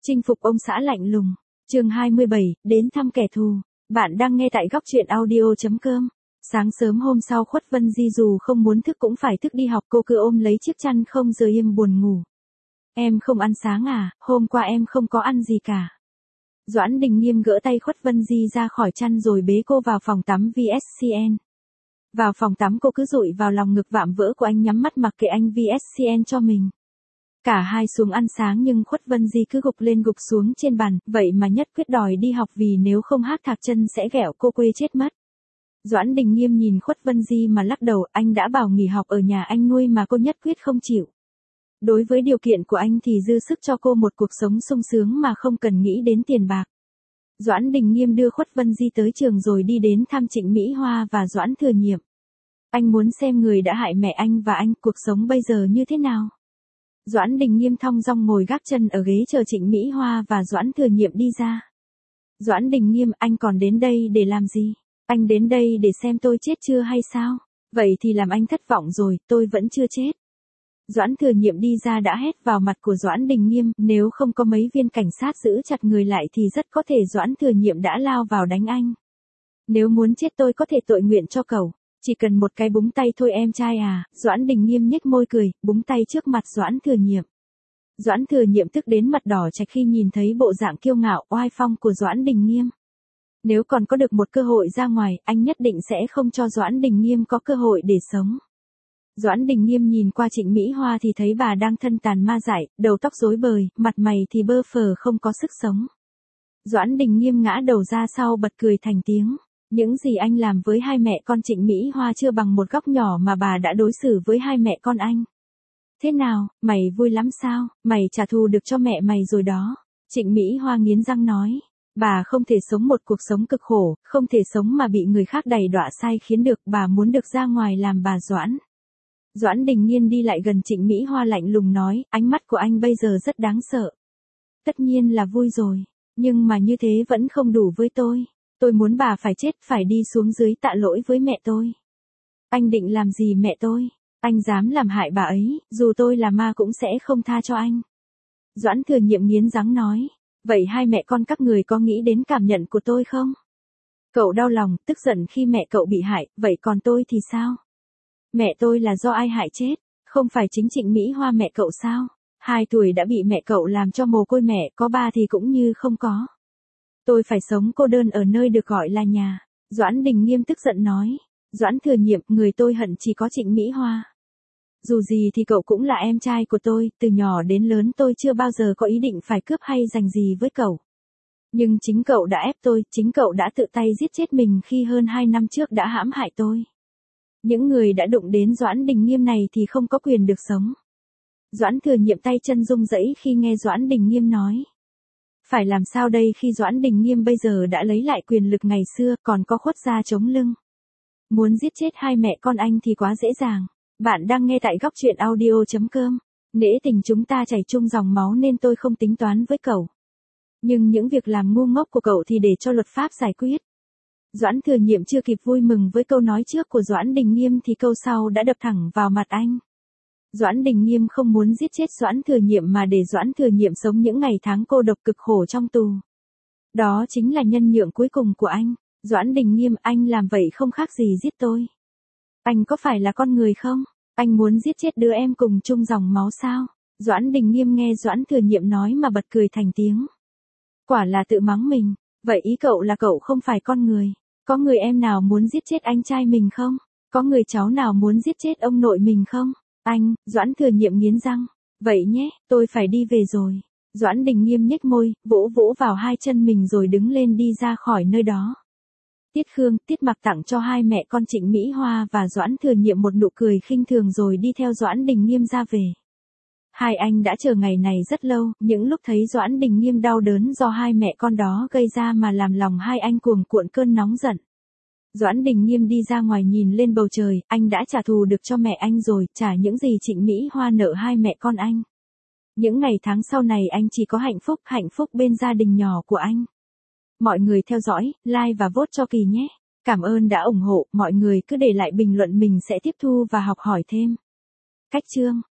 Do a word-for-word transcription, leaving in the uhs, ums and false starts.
Chinh phục ông xã lạnh lùng. Chương hai mươi bảy, đến thăm kẻ thù. Bạn đang nghe tại góc truyện audio chấm com. Sáng sớm hôm sau Khuất Vân Di dù không muốn thức cũng phải thức đi học, cô cứ ôm lấy chiếc chăn không rời im buồn ngủ. Em không ăn sáng à, hôm qua em không có ăn gì cả. Doãn Đình Nghiêm gỡ tay Khuất Vân Di ra khỏi chăn rồi bế cô vào phòng tắm vê ét xê en. Vào phòng tắm cô cứ dụi vào lòng ngực vạm vỡ của anh, nhắm mắt mặc kệ anh vê ét xê en cho mình. Cả hai xuống ăn sáng nhưng Khuất Vân Di cứ gục lên gục xuống trên bàn, vậy mà nhất quyết đòi đi học vì nếu không hát thạc chân sẽ ghẹo cô quê chết mất. Doãn Đình Nghiêm nhìn Khuất Vân Di mà lắc đầu, anh đã bảo nghỉ học ở nhà anh nuôi mà cô nhất quyết không chịu. Đối với điều kiện của anh thì dư sức cho cô một cuộc sống sung sướng mà không cần nghĩ đến tiền bạc. Doãn Đình Nghiêm đưa Khuất Vân Di tới trường rồi đi đến thăm Trịnh Mỹ Hoa và Doãn Thừa Nhiệm. Anh muốn xem người đã hại mẹ anh và anh, cuộc sống bây giờ như thế nào. Doãn Đình Nghiêm thong dong ngồi gác chân ở ghế chờ Trịnh Mỹ Hoa và Doãn Thừa Nhiệm đi ra. Doãn Đình Nghiêm, anh còn đến đây để làm gì? Anh đến đây để xem tôi chết chưa hay sao? Vậy thì làm anh thất vọng rồi, tôi vẫn chưa chết. Doãn Thừa Nhiệm đi ra đã hét vào mặt của Doãn Đình Nghiêm, nếu không có mấy viên cảnh sát giữ chặt người lại thì rất có thể Doãn Thừa Nhiệm đã lao vào đánh anh. Nếu muốn chết tôi có thể tội nguyện cho cậu. Chỉ cần một cái búng tay thôi em trai à, Doãn Đình Nghiêm nhếch môi cười, búng tay trước mặt Doãn Thừa Nhiệm. Doãn Thừa Nhiệm tức đến mặt đỏ chạch khi nhìn thấy bộ dạng kiêu ngạo, oai phong của Doãn Đình Nghiêm. Nếu còn có được một cơ hội ra ngoài, anh nhất định sẽ không cho Doãn Đình Nghiêm có cơ hội để sống. Doãn Đình Nghiêm nhìn qua Trịnh Mỹ Hoa thì thấy bà đang thân tàn ma dại, đầu tóc rối bời, mặt mày thì bơ phờ không có sức sống. Doãn Đình Nghiêm ngã đầu ra sau bật cười thành tiếng. Những gì anh làm với hai mẹ con Trịnh Mỹ Hoa chưa bằng một góc nhỏ mà bà đã đối xử với hai mẹ con anh. Thế nào, mày vui lắm sao, mày trả thù được cho mẹ mày rồi đó. Trịnh Mỹ Hoa nghiến răng nói. Bà không thể sống một cuộc sống cực khổ, không thể sống mà bị người khác đày đọa sai khiến được, bà muốn được ra ngoài làm bà Doãn. Doãn Đình Nghiêm đi lại gần Trịnh Mỹ Hoa lạnh lùng nói, ánh mắt của anh bây giờ rất đáng sợ. Tất nhiên là vui rồi, nhưng mà như thế vẫn không đủ với tôi. Tôi muốn bà phải chết, phải đi xuống dưới tạ lỗi với mẹ tôi. Anh định làm gì mẹ tôi? Anh dám làm hại bà ấy, dù tôi là ma cũng sẽ không tha cho anh. Doãn Thừa Nhiệm nghiến răng nói. Vậy hai mẹ con các người có nghĩ đến cảm nhận của tôi không? Cậu đau lòng, tức giận khi mẹ cậu bị hại, vậy còn tôi thì sao? Mẹ tôi là do ai hại chết? Không phải chính Trịnh Mỹ Hoa mẹ cậu sao? Hai tuổi đã bị mẹ cậu làm cho mồ côi mẹ, có ba thì cũng như không có. Tôi phải sống cô đơn ở nơi được gọi là nhà. Doãn Đình Nghiêm tức giận nói. Doãn Thừa Nhiệm, người tôi hận chỉ có Trịnh Mỹ Hoa. Dù gì thì cậu cũng là em trai của tôi, từ nhỏ đến lớn tôi chưa bao giờ có ý định phải cướp hay giành gì với cậu. Nhưng chính cậu đã ép tôi, chính cậu đã tự tay giết chết mình khi hơn hai năm trước đã hãm hại tôi. Những người đã đụng đến Doãn Đình Nghiêm này thì không có quyền được sống. Doãn Thừa Nhiệm tay chân rung rẩy khi nghe Doãn Đình Nghiêm nói. Phải làm sao đây khi Doãn Đình Nghiêm bây giờ đã lấy lại quyền lực ngày xưa, còn có Khuất gia chống lưng. Muốn giết chết hai mẹ con anh thì quá dễ dàng. Bạn đang nghe tại góc truyện audio chấm com. Nể tình chúng ta chảy chung dòng máu nên tôi không tính toán với cậu. Nhưng những việc làm ngu ngốc của cậu thì để cho luật pháp giải quyết. Doãn Thừa Nhiệm chưa kịp vui mừng với câu nói trước của Doãn Đình Nghiêm thì câu sau đã đập thẳng vào mặt anh. Doãn Đình Nghiêm không muốn giết chết Doãn Thừa Nhiệm mà để Doãn Thừa Nhiệm sống những ngày tháng cô độc cực khổ trong tù. Đó chính là nhân nhượng cuối cùng của anh. Doãn Đình Nghiêm, anh làm vậy không khác gì giết tôi. Anh có phải là con người không? Anh muốn giết chết đứa em cùng chung dòng máu sao? Doãn Đình Nghiêm nghe Doãn Thừa Nhiệm nói mà bật cười thành tiếng. Quả là tự mắng mình. Vậy ý cậu là cậu không phải con người. Có người em nào muốn giết chết anh trai mình không? Có người cháu nào muốn giết chết ông nội mình không? Anh, Doãn Thừa Nhiệm nghiến răng. Vậy nhé, tôi phải đi về rồi. Doãn Đình Nghiêm nhếch môi, vỗ vỗ vào hai chân mình rồi đứng lên đi ra khỏi nơi đó. Tiết Khương, Tiết Mặc tặng cho hai mẹ con Trịnh Mỹ Hoa và Doãn Thừa Nhiệm một nụ cười khinh thường rồi đi theo Doãn Đình Nghiêm ra về. Hai anh đã chờ ngày này rất lâu, những lúc thấy Doãn Đình Nghiêm đau đớn do hai mẹ con đó gây ra mà làm lòng hai anh cuồng cuộn cơn nóng giận. Doãn Đình Nghiêm đi ra ngoài nhìn lên bầu trời, anh đã trả thù được cho mẹ anh rồi, trả những gì Trịnh Mỹ Hoa nợ hai mẹ con anh. Những ngày tháng sau này anh chỉ có hạnh phúc, hạnh phúc bên gia đình nhỏ của anh. Mọi người theo dõi, like và vote cho Kỳ nhé. Cảm ơn đã ủng hộ, mọi người cứ để lại bình luận mình sẽ tiếp thu và học hỏi thêm. Cách chương